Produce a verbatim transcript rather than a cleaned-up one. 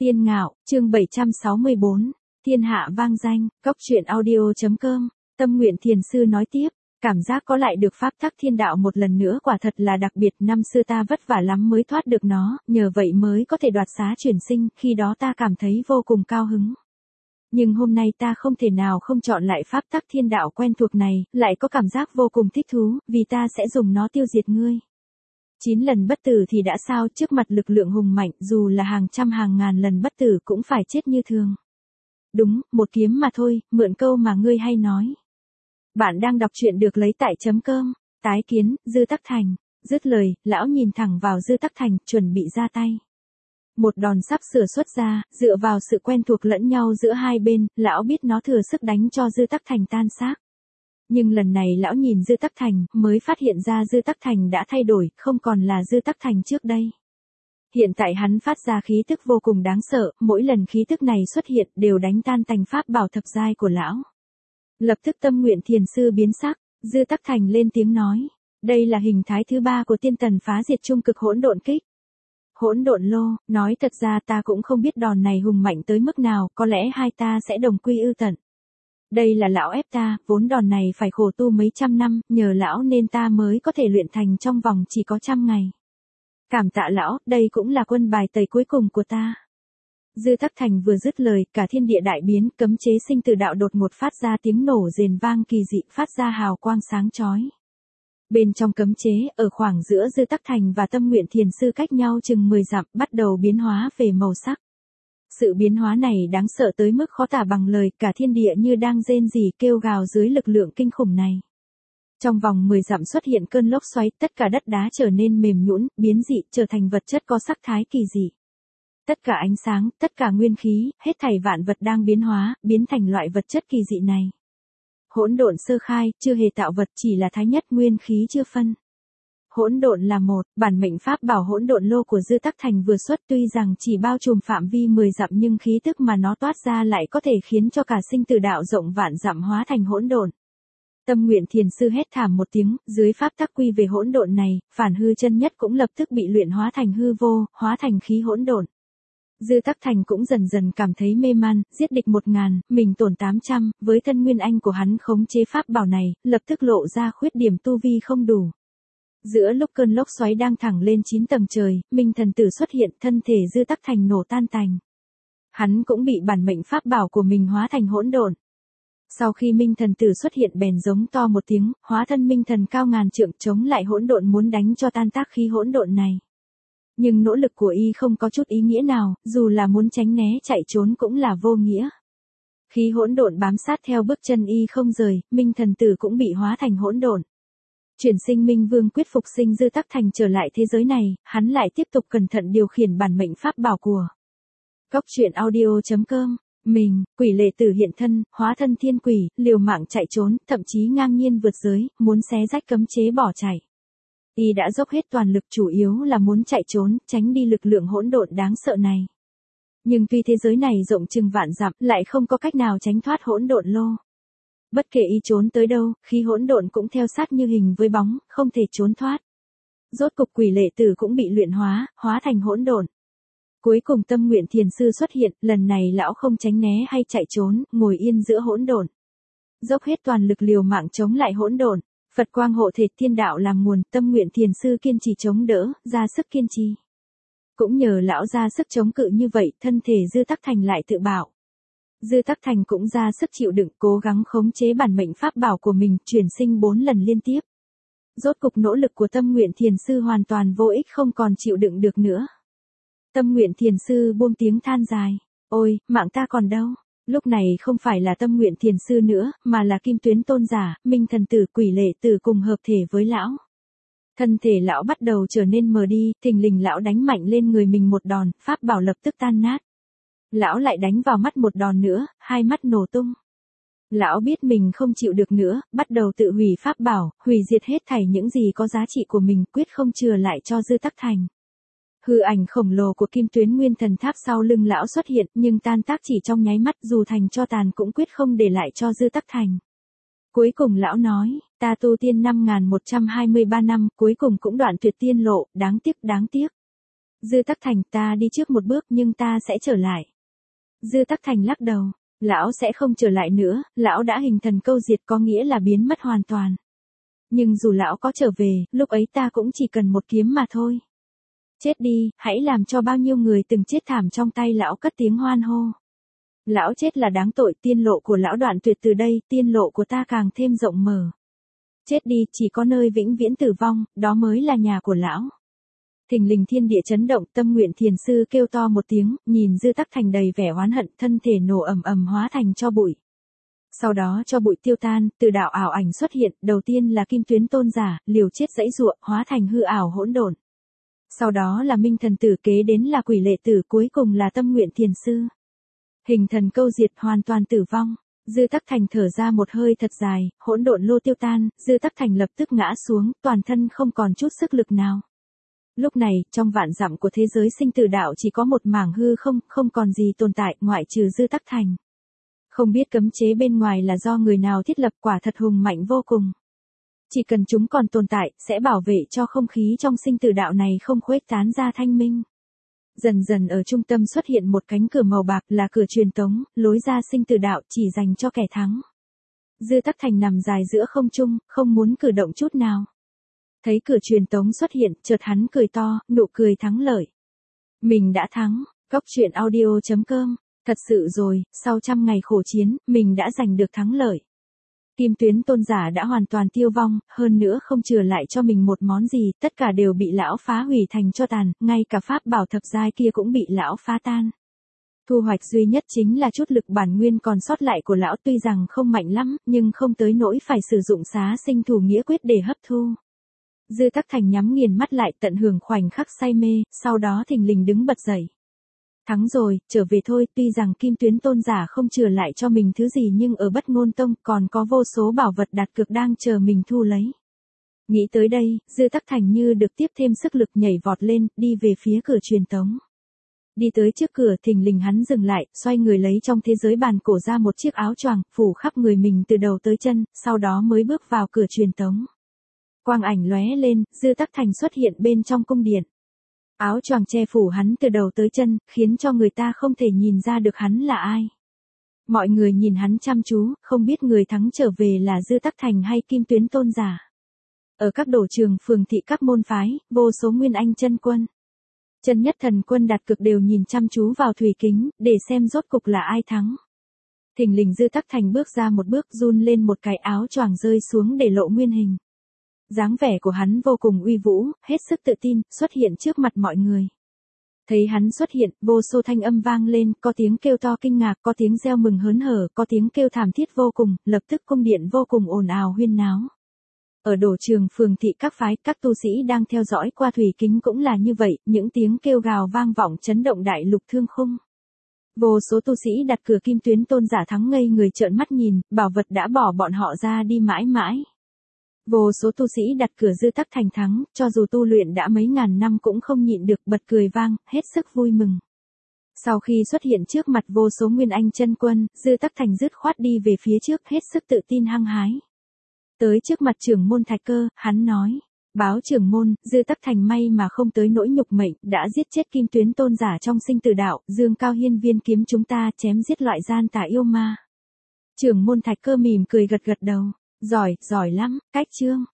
Tiên Ngạo, chương bảy trăm sáu mươi bốn, thiên hạ vang danh, cốc truyện audio.com, Tâm Nguyện Thiền Sư nói tiếp, cảm giác có lại được pháp tắc thiên đạo một lần nữa quả thật là đặc biệt, năm xưa ta vất vả lắm mới thoát được nó, nhờ vậy mới có thể đoạt xá chuyển sinh, khi đó ta cảm thấy vô cùng cao hứng. Nhưng hôm nay ta không thể nào không chọn lại pháp tắc thiên đạo quen thuộc này, lại có cảm giác vô cùng thích thú, vì ta sẽ dùng nó tiêu diệt ngươi. Chín lần bất tử thì đã sao, trước mặt lực lượng hùng mạnh, dù là hàng trăm hàng ngàn lần bất tử cũng phải chết như thường. Đúng, một kiếm mà thôi, mượn câu mà ngươi hay nói. Bạn đang đọc truyện được lấy tại chấm cơm, tái kiến, Dư Tắc Thành. Dứt lời, lão nhìn thẳng vào Dư Tắc Thành, chuẩn bị ra tay. Một đòn sắp sửa xuất ra, dựa vào sự quen thuộc lẫn nhau giữa hai bên, lão biết nó thừa sức đánh cho Dư Tắc Thành tan xác. Nhưng lần này lão nhìn Dư Tắc Thành, mới phát hiện ra Dư Tắc Thành đã thay đổi, không còn là Dư Tắc Thành trước đây. Hiện tại hắn phát ra khí tức vô cùng đáng sợ, mỗi lần khí tức này xuất hiện đều đánh tan tành pháp bảo thập giai của lão. Lập tức Tâm Nguyện Thiền Sư biến sắc, Dư Tắc Thành lên tiếng nói, đây là hình thái thứ ba của tiên tần phá diệt trung cực hỗn độn kích. Hỗn độn lô, nói thật ra ta cũng không biết đòn này hùng mạnh tới mức nào, có lẽ hai ta sẽ đồng quy ư tận. Đây là lão ép ta, vốn đòn này phải khổ tu mấy trăm năm, nhờ lão nên ta mới có thể luyện thành trong vòng chỉ có trăm ngày. Cảm tạ lão, đây cũng là quân bài tẩy cuối cùng của ta. Dư Tắc Thành vừa dứt lời, cả thiên địa đại biến, cấm chế sinh tử đạo đột ngột phát ra tiếng nổ rền vang kỳ dị, phát ra hào quang sáng chói. Bên trong cấm chế, ở khoảng giữa Dư Tắc Thành và Tâm Nguyện Thiền Sư cách nhau chừng mười dặm, bắt đầu biến hóa về màu sắc. Sự biến hóa này đáng sợ tới mức khó tả bằng lời, cả thiên địa như đang rên rỉ kêu gào dưới lực lượng kinh khủng này. Trong vòng mười dặm xuất hiện cơn lốc xoáy, tất cả đất đá trở nên mềm nhũn, biến dị, trở thành vật chất có sắc thái kỳ dị. Tất cả ánh sáng, tất cả nguyên khí, hết thảy vạn vật đang biến hóa, biến thành loại vật chất kỳ dị này. Hỗn độn sơ khai, chưa hề tạo vật, chỉ là thái nhất nguyên khí chưa phân. Hỗn độn là một, bản mệnh pháp bảo hỗn độn lô của Dư Tắc Thành vừa xuất, tuy rằng chỉ bao trùm phạm vi mười dặm nhưng khí tức mà nó toát ra lại có thể khiến cho cả sinh tử đạo rộng vạn dặm hóa thành hỗn độn. Tâm Nguyện Thiền Sư hét thảm một tiếng, dưới pháp tắc quy về hỗn độn này, phản hư chân nhất cũng lập tức bị luyện hóa thành hư vô, hóa thành khí hỗn độn. Dư Tắc Thành cũng dần dần cảm thấy mê man, giết địch một ngàn, mình tổn tám trăm, với thân nguyên anh của hắn khống chế pháp bảo này, lập tức lộ ra khuyết điểm tu vi không đủ. Giữa lúc cơn lốc xoáy đang thẳng lên chín tầng trời, Minh Thần Tử xuất hiện, thân thể Dư Tắc Thành nổ tan tành. Hắn cũng bị bản mệnh pháp bảo của mình hóa thành hỗn độn. Sau khi Minh Thần Tử xuất hiện bèn giống to một tiếng, hóa thân Minh Thần cao ngàn trượng chống lại hỗn độn muốn đánh cho tan tác khí hỗn độn này. Nhưng nỗ lực của y không có chút ý nghĩa nào, dù là muốn tránh né chạy trốn cũng là vô nghĩa. Khí hỗn độn bám sát theo bước chân y không rời, Minh Thần Tử cũng bị hóa thành hỗn độn. Chuyển sinh Minh Vương quyết phục sinh Dư Tắc Thành trở lại thế giới này, hắn lại tiếp tục cẩn thận điều khiển bản mệnh pháp bảo của cốc truyện audio.com. Mình, quỷ lệ tử hiện thân, hóa thân thiên quỷ, liều mạng chạy trốn, thậm chí ngang nhiên vượt giới, muốn xé rách cấm chế bỏ chạy. Y đã dốc hết toàn lực, chủ yếu là muốn chạy trốn, tránh đi lực lượng hỗn độn đáng sợ này. Nhưng tuy thế giới này rộng chừng vạn dặm, lại không có cách nào tránh thoát hỗn độn lô. Bất kể y trốn tới đâu, khí hỗn độn cũng theo sát như hình với bóng, không thể trốn thoát. Rốt cục quỷ lệ tử cũng bị luyện hóa, hóa thành hỗn độn. Cuối cùng Tâm Nguyện Thiền Sư xuất hiện, lần này lão không tránh né hay chạy trốn, ngồi yên giữa hỗn độn. Dốc hết toàn lực liều mạng chống lại hỗn độn. Phật quang hộ thể thiên đạo làm nguồn, Tâm Nguyện Thiền Sư kiên trì chống đỡ, ra sức kiên trì. Cũng nhờ lão ra sức chống cự như vậy, thân thể Dư Tắc Thành lại tự bảo. Dư Tắc Thành cũng ra sức chịu đựng, cố gắng khống chế bản mệnh pháp bảo của mình, chuyển sinh bốn lần liên tiếp. Rốt cục nỗ lực của Tâm Nguyện Thiền Sư hoàn toàn vô ích, không còn chịu đựng được nữa. Tâm Nguyện Thiền Sư buông tiếng than dài, ôi, mạng ta còn đâu. Lúc này không phải là Tâm Nguyện Thiền Sư nữa, mà là Kim Tuyến Tôn Giả, Minh Thần Tử, quỷ lệ tử cùng hợp thể với lão. Thân thể lão bắt đầu trở nên mờ đi, thình lình lão đánh mạnh lên người mình một đòn, pháp bảo lập tức tan nát. Lão lại đánh vào mắt một đòn nữa, hai mắt nổ tung. Lão biết mình không chịu được nữa, bắt đầu tự hủy pháp bảo, hủy diệt hết thảy những gì có giá trị của mình, quyết không chừa lại cho Dư Tắc Thành. Hư ảnh khổng lồ của Kim Tuyến Nguyên Thần Tháp sau lưng lão xuất hiện, nhưng tan tác chỉ trong nháy mắt, dù thành cho tàn cũng quyết không để lại cho Dư Tắc Thành. Cuối cùng lão nói, ta tu tiên năm nghìn một trăm hai mươi ba năm, cuối cùng cũng đoạn tuyệt tiên lộ, đáng tiếc, đáng tiếc. Dư Tắc Thành, ta đi trước một bước nhưng ta sẽ trở lại. Dư Tắc Thành lắc đầu, lão sẽ không trở lại nữa, lão đã hình thần câu diệt có nghĩa là biến mất hoàn toàn. Nhưng dù lão có trở về, lúc ấy ta cũng chỉ cần một kiếm mà thôi. Chết đi, hãy làm cho bao nhiêu người từng chết thảm trong tay lão cất tiếng hoan hô. Lão chết là đáng tội, tiên lộ của lão đoạn tuyệt từ đây, tiên lộ của ta càng thêm rộng mở. Chết đi, chỉ có nơi vĩnh viễn tử vong, đó mới là nhà của lão. Thình lình thiên địa chấn động, Tâm Nguyện Thiền Sư kêu to một tiếng, nhìn Dư Tắc Thành đầy vẻ oán hận, thân thể nổ ầm ầm hóa thành tro bụi. Sau đó cho bụi tiêu tan, từ đạo ảo ảnh xuất hiện, đầu tiên là Kim Tuyến Tôn giả, liều chết dãy giụa, hóa thành hư ảo hỗn độn. Sau đó là Minh Thần Tử, kế đến là Quỷ Lệ Tử, cuối cùng là Tâm Nguyện Thiền Sư. Hình thần câu diệt, hoàn toàn tử vong. Dư Tắc Thành thở ra một hơi thật dài, hỗn độn lô tiêu tan, Dư Tắc Thành lập tức ngã xuống, toàn thân không còn chút sức lực nào. Lúc này, trong vạn dặm của thế giới sinh tử đạo chỉ có một mảng hư không, không còn gì tồn tại, ngoại trừ Dư Tắc Thành. Không biết cấm chế bên ngoài là do người nào thiết lập, quả thật hùng mạnh vô cùng. Chỉ cần chúng còn tồn tại, sẽ bảo vệ cho không khí trong sinh tử đạo này không khuếch tán ra thanh minh. Dần dần ở trung tâm xuất hiện một cánh cửa màu bạc, là cửa truyền tống, lối ra sinh tử đạo chỉ dành cho kẻ thắng. Dư Tắc Thành nằm dài giữa không trung, không muốn cử động chút nào. Thấy cửa truyền tống xuất hiện, chợt hắn cười to, nụ cười thắng lợi. Mình đã thắng, Góc truyện audio chấm com, thật sự rồi, sau trăm ngày khổ chiến, mình đã giành được thắng lợi. Kim Tuyến Tôn giả đã hoàn toàn tiêu vong, hơn nữa không chừa lại cho mình một món gì, tất cả đều bị lão phá hủy thành tro tàn, ngay cả pháp bảo thập giai kia cũng bị lão phá tan. Thu hoạch duy nhất chính là chút lực bản nguyên còn sót lại của lão, tuy rằng không mạnh lắm, nhưng không tới nỗi phải sử dụng xá sinh thủ nghĩa quyết để hấp thu. Dư Tắc Thành nhắm nghiền mắt lại, tận hưởng khoảnh khắc say mê, sau đó thình lình đứng bật dậy. Thắng rồi, trở về thôi, tuy rằng Kim Tuyến Tôn giả không chừa lại cho mình thứ gì nhưng ở Bất Ngôn Tông còn có vô số bảo vật đặt cược đang chờ mình thu lấy. Nghĩ tới đây, Dư Tắc Thành như được tiếp thêm sức lực, nhảy vọt lên, đi về phía cửa truyền tống. Đi tới trước cửa, thình lình hắn dừng lại, xoay người lấy trong thế giới bàn cổ ra một chiếc áo choàng, phủ khắp người mình từ đầu tới chân, sau đó mới bước vào cửa truyền tống. Quang ảnh lóe lên, Dư Tắc Thành xuất hiện bên trong cung điện. Áo choàng che phủ hắn từ đầu tới chân, khiến cho người ta không thể nhìn ra được hắn là ai. Mọi người nhìn hắn chăm chú, không biết người thắng trở về là Dư Tắc Thành hay Kim Tuyến Tôn giả. Ở các đổ trường phường thị các môn phái, vô số nguyên anh chân quân, chân nhất thần quân đặt cược đều nhìn chăm chú vào thủy kính, để xem rốt cục là ai thắng. Thình lình Dư Tắc Thành bước ra một bước, run lên một cái, áo choàng rơi xuống để lộ nguyên hình. Dáng vẻ của hắn vô cùng uy vũ, hết sức tự tin, xuất hiện trước mặt mọi người. Thấy hắn xuất hiện, vô số thanh âm vang lên, có tiếng kêu to kinh ngạc, có tiếng reo mừng hớn hở, có tiếng kêu thảm thiết vô cùng, lập tức cung điện vô cùng ồn ào huyên náo. Ở đổ trường phường thị các phái, các tu sĩ đang theo dõi qua thủy kính cũng là như vậy, những tiếng kêu gào vang vọng chấn động đại lục thương khung. Vô số tu sĩ đặt cược Kim Tuyến Tôn giả thắng ngây người trợn mắt nhìn, bảo vật đã bỏ bọn họ ra đi mãi mãi. Vô số tu sĩ đặt cược Dư Tắc Thành thắng, cho dù tu luyện đã mấy ngàn năm cũng không nhịn được, bật cười vang, hết sức vui mừng. Sau khi xuất hiện trước mặt vô số nguyên anh chân quân, Dư Tắc Thành dứt khoát đi về phía trước, hết sức tự tin hăng hái. Tới trước mặt trưởng môn Thạch Cơ, hắn nói: "Báo trưởng môn, Dư Tắc Thành may mà không tới nỗi nhục mệnh, đã giết chết Kim Tuyến Tôn giả trong sinh tử đạo, Dương Cao Hiên viên kiếm chúng ta chém giết loại gian tà yêu ma." Trưởng môn Thạch Cơ mỉm cười gật gật đầu: "Giỏi, giỏi lắm, cách chương."